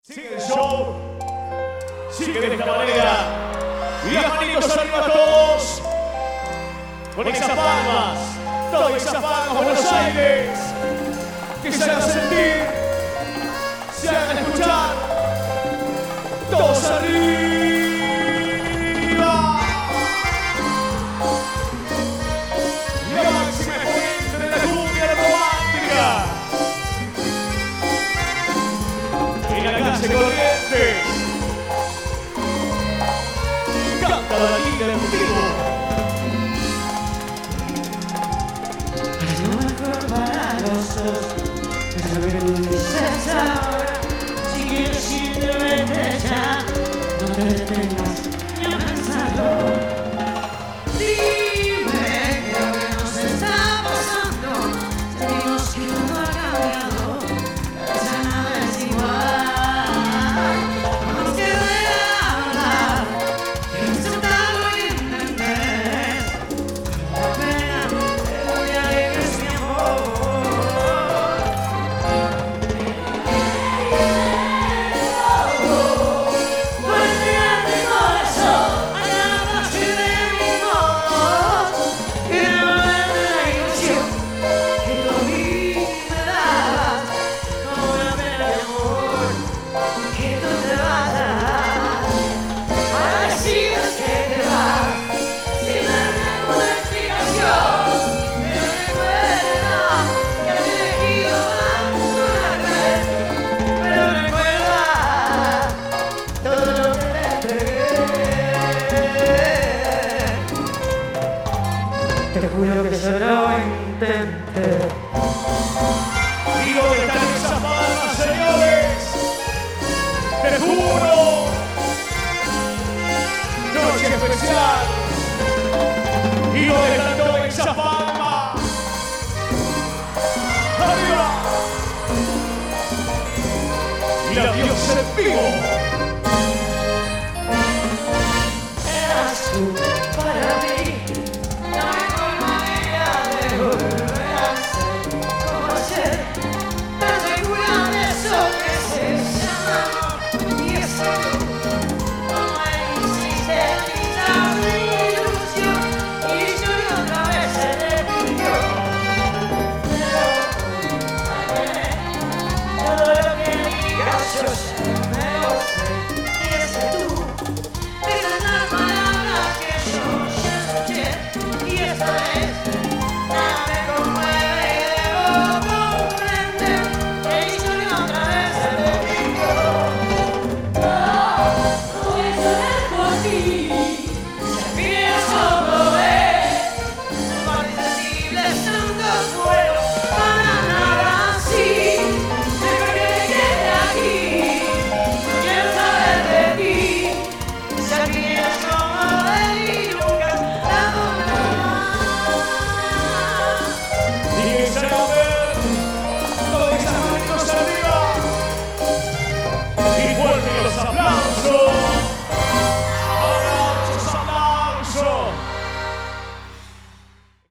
Sigue el show, sigue de esta manera. Y las manitos arriba todos. Con esas palmas, todas esas palmas, Buenos Aires. Que se hagan sentir, se hagan escuchar. Todos arriba. La máxima exponente de la cumbia romántica. En la calle Corrientes canta la liga en vivo. Es lo mejor para los dos. Es lo que tú dices ahora. Si quieres irte, vete ya. No te detengas ni a pensarlo. Dime que lo que nos está pasando. Sentimos que todo ha cambiado. Ya nada es igual. Vamos que hablar. Intentarlo y entender. La pena te doy alegres mi amor. Vuelve a mi corazón, a la noche de mi voz. Y devuelve la ilusión que tú a mí me dabas. Como una pena de amor que tú te vas a dar. Ahora decides que te vas sin darme ninguna explicación. Pero recuerda que has elegido más una vez. Pero recuerda todo lo que te entregué. Te juro que solo intenté. ¿Y dónde están esas palmas, señores? Te juro. Noche especial. ¿Y dónde están todas esas palmas? ¡Arriba! Y la diosa en vivo. Eras tú para mí. No hay forma de volver a ser como ayer. Pero segura de eso que se llama amor. Y eso no me hiciste quitar mi ilusión. Y yo y otra vez se repitió. Pero todo lo que digas yo ya me lo sé.